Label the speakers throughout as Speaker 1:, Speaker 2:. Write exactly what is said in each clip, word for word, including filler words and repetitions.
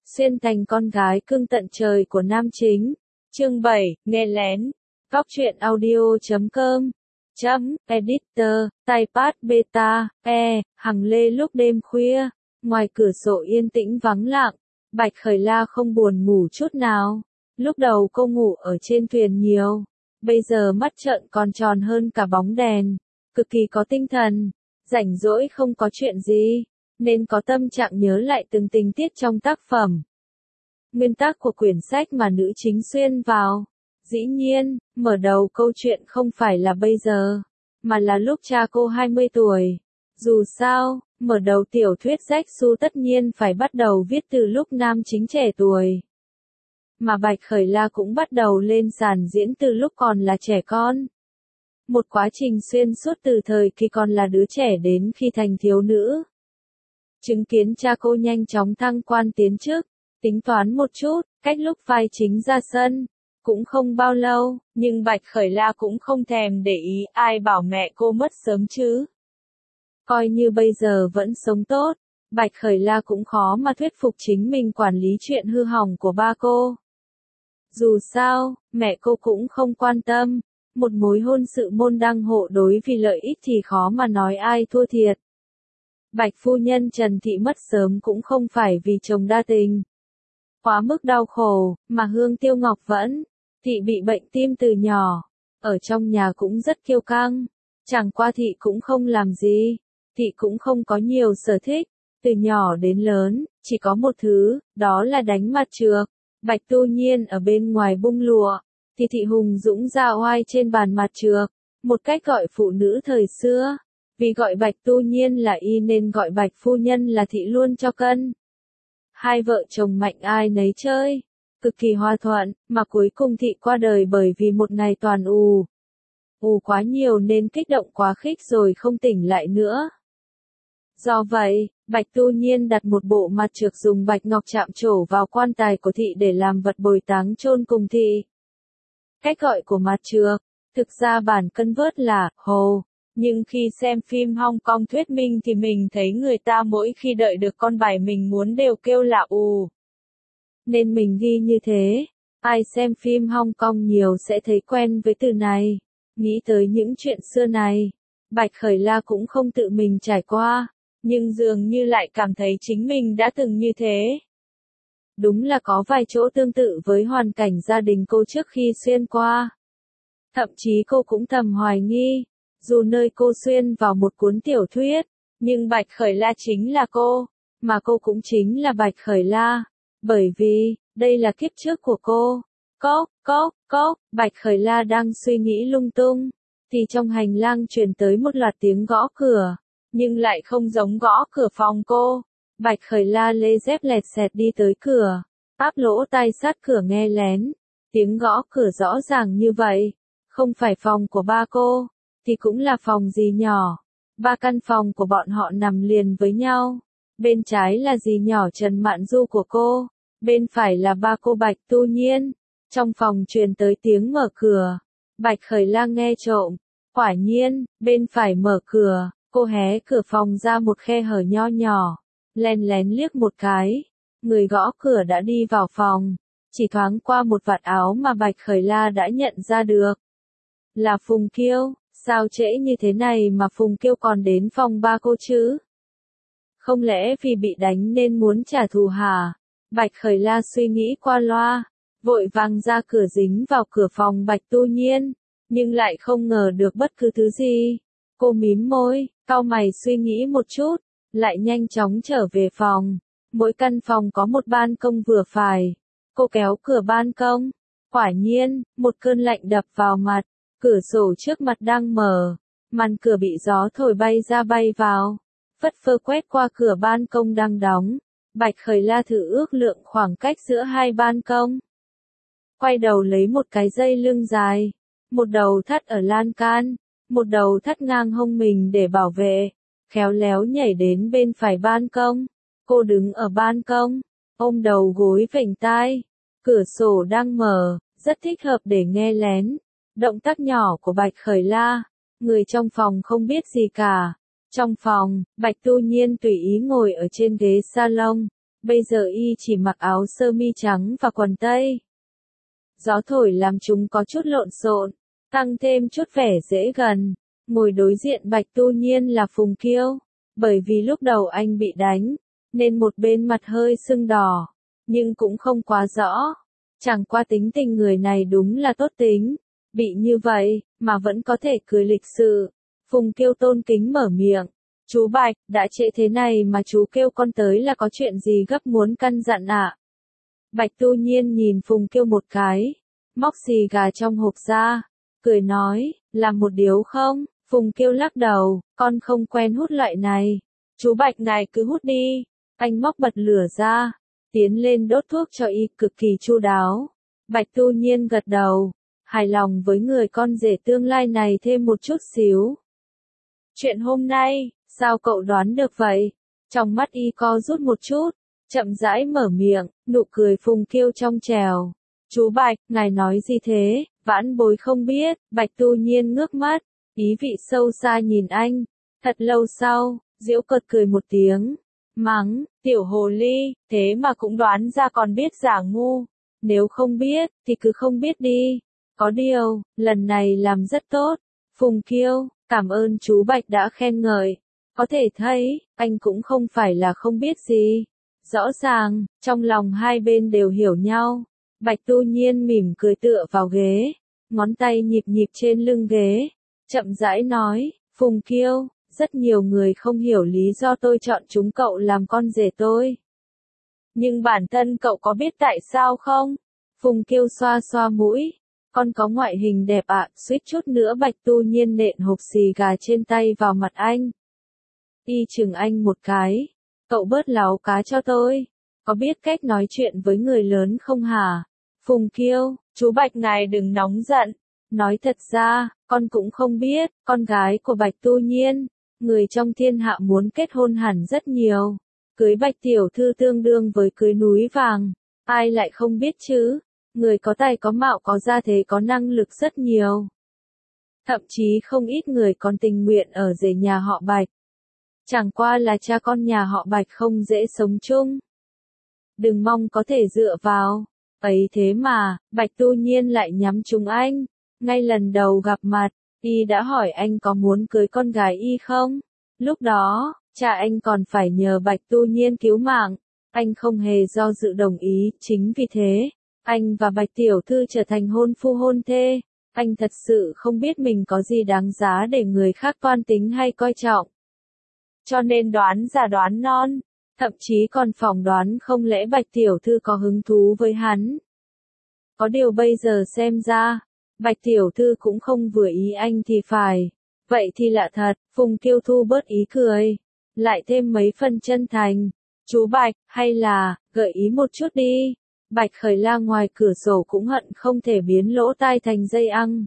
Speaker 1: xuyên thành con gái cưng tận trời của nam chính. Chương bảy, nghe lén. Góc truyện audio chấm com. Chấm, editor, Typepad beta, e, Hằng Lê lúc đêm khuya, ngoài cửa sổ yên tĩnh vắng lặng, Bạch Khởi La không buồn ngủ chút nào. Lúc đầu cô ngủ ở trên thuyền nhiều, bây giờ mắt trợn còn tròn hơn cả bóng đèn, cực kỳ có tinh thần, rảnh rỗi không có chuyện gì, nên có tâm trạng nhớ lại từng tình tiết trong tác phẩm. Nguyên tắc của quyển sách mà nữ chính xuyên vào. Dĩ nhiên, mở đầu câu chuyện không phải là bây giờ, mà là lúc cha cô hai mươi tuổi. Dù sao, mở đầu tiểu thuyết Jacksu tất nhiên phải bắt đầu viết từ lúc nam chính trẻ tuổi. Mà Bạch Khởi La cũng bắt đầu lên sàn diễn từ lúc còn là trẻ con. Một quá trình xuyên suốt từ thời khi còn là đứa trẻ đến khi thành thiếu nữ. Chứng kiến cha cô nhanh chóng thăng quan tiến chức, tính toán một chút, cách lúc vai chính ra sân. Cũng không bao lâu, nhưng Bạch Khởi La cũng không thèm để ý ai bảo mẹ cô mất sớm chứ. Coi như bây giờ vẫn sống tốt, Bạch Khởi La cũng khó mà thuyết phục chính mình quản lý chuyện hư hỏng của ba cô. Dù sao, mẹ cô cũng không quan tâm, một mối hôn sự môn đăng hộ đối vì lợi ích thì khó mà nói ai thua thiệt. Bạch phu nhân Trần Thị mất sớm cũng không phải vì chồng đa tình. Quá mức đau khổ, mà Hương Tiêu Ngọc vẫn. Thị bị bệnh tim từ nhỏ, ở trong nhà cũng rất kiêu căng, chẳng qua thị cũng không làm gì, thị cũng không có nhiều sở thích, từ nhỏ đến lớn, chỉ có một thứ, đó là đánh mặt trược. Bạch Tu Nhiên ở bên ngoài bung lụa, thì thị hùng dũng ra oai trên bàn mặt trược, một cách gọi phụ nữ thời xưa, vì gọi Bạch Tu Nhiên là y nên gọi Bạch phu nhân là thị luôn cho cân. Hai vợ chồng mạnh ai nấy chơi. Cực kỳ hòa thuận, mà cuối cùng thị qua đời bởi vì một ngày toàn ù. Ù quá nhiều nên kích động quá khích rồi không tỉnh lại nữa. Do vậy, Bạch Tu Nhiên đặt một bộ mặt trược dùng bạch ngọc chạm trổ vào quan tài của thị để làm vật bồi táng chôn cùng thị. Cách gọi của mặt trược, thực ra bản cân vớt là hồ. Nhưng khi xem phim Hong Kong thuyết minh thì mình thấy người ta mỗi khi đợi được con bài mình muốn đều kêu là ù. Nên mình ghi như thế, ai xem phim Hong Kong nhiều sẽ thấy quen với từ này. Nghĩ tới những chuyện xưa này, Bạch Khởi La cũng không tự mình trải qua, nhưng dường như lại cảm thấy chính mình đã từng như thế. Đúng là có vài chỗ tương tự với hoàn cảnh gia đình cô trước khi xuyên qua. Thậm chí cô cũng thầm hoài nghi, dù nơi cô xuyên vào một cuốn tiểu thuyết, nhưng Bạch Khởi La chính là cô, mà cô cũng chính là Bạch Khởi La. Bởi vì, đây là kiếp trước của cô. Cốc, cốc, cốc, Bạch Khởi La đang suy nghĩ lung tung, thì trong hành lang truyền tới một loạt tiếng gõ cửa, nhưng lại không giống gõ cửa phòng cô. Bạch Khởi La lê dép lẹt xẹt đi tới cửa, áp lỗ tai sát cửa nghe lén. Tiếng gõ cửa rõ ràng như vậy, không phải phòng của ba cô, thì cũng là phòng dì nhỏ. Ba căn phòng của bọn họ nằm liền với nhau. Bên trái là dì nhỏ Trần Mạn Du của cô, bên phải là ba cô Bạch Tu Nhiên. Trong phòng truyền tới tiếng mở cửa. Bạch Khởi La nghe trộm. Quả nhiên, bên phải mở cửa, cô hé cửa phòng ra một khe hở nho nhỏ, len lén liếc một cái. Người gõ cửa đã đi vào phòng, chỉ thoáng qua một vạt áo mà Bạch Khởi La đã nhận ra được. Là Phùng Kiêu, sao trễ như thế này mà Phùng Kiêu còn đến phòng ba cô chứ? Không lẽ vì bị đánh nên muốn trả thù hả? Bạch Khởi La suy nghĩ qua loa, vội vàng ra cửa dính vào cửa phòng Bạch Tu Nhiên, nhưng lại không ngờ được bất cứ thứ gì. Cô mím môi, cau mày suy nghĩ một chút, lại nhanh chóng trở về phòng. Mỗi căn phòng có một ban công vừa phải. Cô kéo cửa ban công. Quả nhiên, một cơn lạnh đập vào mặt. Cửa sổ trước mặt đang mở, màn cửa bị gió thổi bay ra bay vào. Phất phơ quét qua cửa ban công đang đóng. Bạch Khởi La thử ước lượng khoảng cách giữa hai ban công. Quay đầu lấy một cái dây lưng dài, một đầu thắt ở lan can, một đầu thắt ngang hông mình để bảo vệ, khéo léo nhảy đến bên phải ban công. Cô đứng ở ban công, ôm đầu gối vểnh tai, cửa sổ đang mở, rất thích hợp để nghe lén. Động tác nhỏ của Bạch Khởi La, người trong phòng không biết gì cả. Trong phòng, Bạch Tu Nhiên tùy ý ngồi ở trên ghế salon, bây giờ y chỉ mặc áo sơ mi trắng và quần tây. Gió thổi làm chúng có chút lộn xộn, tăng thêm chút vẻ dễ gần. Ngồi đối diện Bạch Tu Nhiên là Phùng Kiêu, bởi vì lúc đầu anh bị đánh, nên một bên mặt hơi sưng đỏ, nhưng cũng không quá rõ. Chẳng qua tính tình người này đúng là tốt tính, bị như vậy, mà vẫn có thể cười lịch sự. Phùng Kiêu tôn kính mở miệng, chú Bạch, đã trễ thế này mà chú kêu con tới là có chuyện gì gấp muốn căn dặn ạ? À? Bạch Tu Nhiên nhìn Phùng Kiêu một cái, móc xì gà trong hộp ra, cười nói, làm một điếu không? Phùng Kiêu lắc đầu, con không quen hút loại này. Chú Bạch này cứ hút đi. Anh móc bật lửa ra, tiến lên đốt thuốc cho y cực kỳ chu đáo. Bạch Tu Nhiên gật đầu, hài lòng với người con rể tương lai này thêm một chút xíu. Chuyện hôm nay, sao cậu đoán được vậy? Trong mắt y co rút một chút, chậm rãi mở miệng, nụ cười Phùng Kiêu trong trèo. Chú Bạch, ngài nói gì thế? Vãn bối không biết. Bạch Tu Nhiên ngước mắt, ý vị sâu xa nhìn anh. Thật lâu sau, giễu cợt cười một tiếng, mắng, tiểu hồ ly, thế mà cũng đoán ra còn biết giả ngu. Nếu không biết, thì cứ không biết đi. Có điều, lần này làm rất tốt. Phùng Kiêu, cảm ơn chú Bạch đã khen ngợi. Có thể thấy, anh cũng không phải là không biết gì. Rõ ràng, trong lòng hai bên đều hiểu nhau. Bạch Tu Nhiên mỉm cười tựa vào ghế, ngón tay nhịp nhịp trên lưng ghế, chậm rãi nói, Phùng Kiêu, rất nhiều người không hiểu lý do tôi chọn chúng cậu làm con rể tôi. Nhưng bản thân cậu có biết tại sao không? Phùng Kiêu xoa xoa mũi, con có ngoại hình đẹp ạ, à, suýt chút nữa Bạch Tu Nhiên nện hộp xì gà trên tay vào mặt anh. Y chừng anh một cái, cậu bớt láo cá cho tôi. Có biết cách nói chuyện với người lớn không hả? Phùng Kiêu, chú Bạch ngài đừng nóng giận. Nói thật ra, con cũng không biết, con gái của Bạch Tu Nhiên, người trong thiên hạ muốn kết hôn hẳn rất nhiều. Cưới Bạch tiểu thư tương đương với cưới núi vàng, ai lại không biết chứ? Người có tài có mạo có gia thế có năng lực rất nhiều. Thậm chí không ít người còn tình nguyện ở rể nhà họ Bạch. Chẳng qua là cha con nhà họ Bạch không dễ sống chung. Đừng mong có thể dựa vào. Ấy thế mà, Bạch Tu Nhiên lại nhắm trúng anh. Ngay lần đầu gặp mặt, y đã hỏi anh có muốn cưới con gái y không? Lúc đó, cha anh còn phải nhờ Bạch Tu Nhiên cứu mạng. Anh không hề do dự đồng ý, chính vì thế, anh và Bạch Tiểu Thư trở thành hôn phu hôn thê. Anh thật sự không biết mình có gì đáng giá để người khác toan tính hay coi trọng. Cho nên đoán già đoán non, thậm chí còn phỏng đoán không lẽ Bạch Tiểu Thư có hứng thú với hắn. Có điều bây giờ xem ra, Bạch Tiểu Thư cũng không vừa ý anh thì phải. Vậy thì lạ thật, Phùng Kiêu thu bớt ý cười, lại thêm mấy phần chân thành. Chú Bạch, hay là, gợi ý một chút đi. Bạch Khởi La ngoài cửa sổ cũng hận không thể biến lỗ tai thành dây ăng.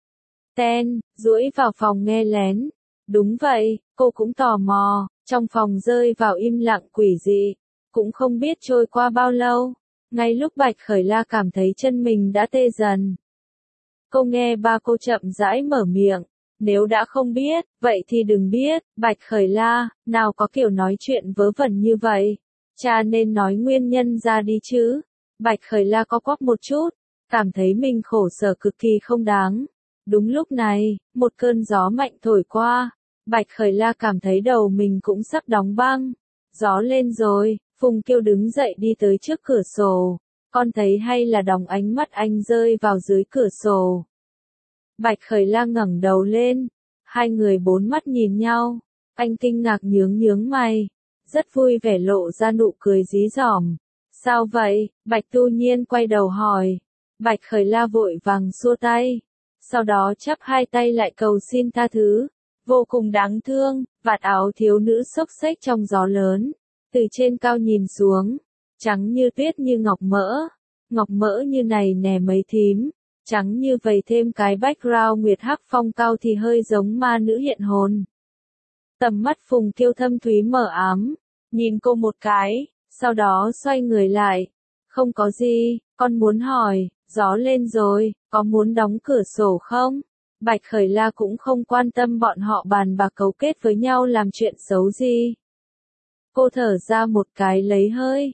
Speaker 1: Ten, duỗi vào phòng nghe lén. Đúng vậy, cô cũng tò mò, trong phòng rơi vào im lặng quỷ dị. Cũng không biết trôi qua bao lâu, ngay lúc Bạch Khởi La cảm thấy chân mình đã tê dần. Cô nghe ba cô chậm rãi mở miệng, nếu đã không biết, vậy thì đừng biết. Bạch Khởi La, nào có kiểu nói chuyện vớ vẩn như vậy, cha nên nói nguyên nhân ra đi chứ. Bạch Khởi La co quắp một chút, cảm thấy mình khổ sở cực kỳ không đáng. Đúng lúc này, một cơn gió mạnh thổi qua, Bạch Khởi La cảm thấy đầu mình cũng sắp đóng băng. Gió lên rồi, Phùng Kiêu đứng dậy đi tới trước cửa sổ. Con thấy hay là đóng ánh mắt anh rơi vào dưới cửa sổ. Bạch Khởi La ngẩng đầu lên, hai người bốn mắt nhìn nhau, anh kinh ngạc nhướng nhướng mày, rất vui vẻ lộ ra nụ cười dí dỏm. Sao vậy? Bạch Tu Nhiên quay đầu hỏi. Bạch Khởi La vội vàng xua tay, sau đó chắp hai tay lại cầu xin tha thứ. Vô cùng đáng thương, vạt áo thiếu nữ xốc xếch trong gió lớn, từ trên cao nhìn xuống, trắng như tuyết như ngọc mỡ, ngọc mỡ như này nè mấy thím, trắng như vầy thêm cái background nguyệt hắc phong cao thì hơi giống ma nữ hiện hồn. Tầm mắt Phùng Kiêu thâm thúy mờ ám, nhìn cô một cái, sau đó xoay người lại. Không có gì, con muốn hỏi, gió lên rồi, có muốn đóng cửa sổ không? Bạch Khởi La cũng không quan tâm bọn họ bàn bạc cấu kết với nhau làm chuyện xấu gì. Cô thở ra một cái lấy hơi,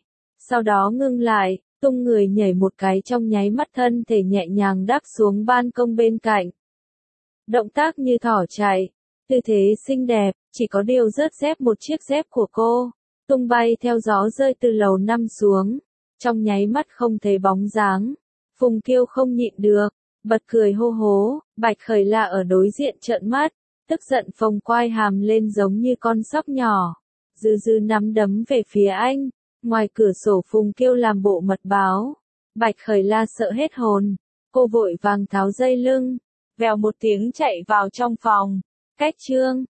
Speaker 1: Sau đó ngưng lại, tung người nhảy một cái trong nháy mắt thân thể nhẹ nhàng đáp xuống ban công bên cạnh. Động tác như thỏ chạy, tư thế xinh đẹp, chỉ có điều rớt dép một chiếc dép của cô, tung bay theo gió rơi từ lầu năm xuống, trong nháy mắt không thấy bóng dáng. Phùng Kiêu không nhịn được, bật cười hô hố, Bạch Khởi La ở đối diện trợn mắt, tức giận phồng quai hàm lên giống như con sóc nhỏ, dư dư nắm đấm về phía anh. Ngoài cửa sổ Phùng Kiêu làm bộ mật báo, Bạch Khởi La sợ hết hồn, cô vội vàng tháo dây lưng, vèo một tiếng chạy vào trong phòng. Cách chương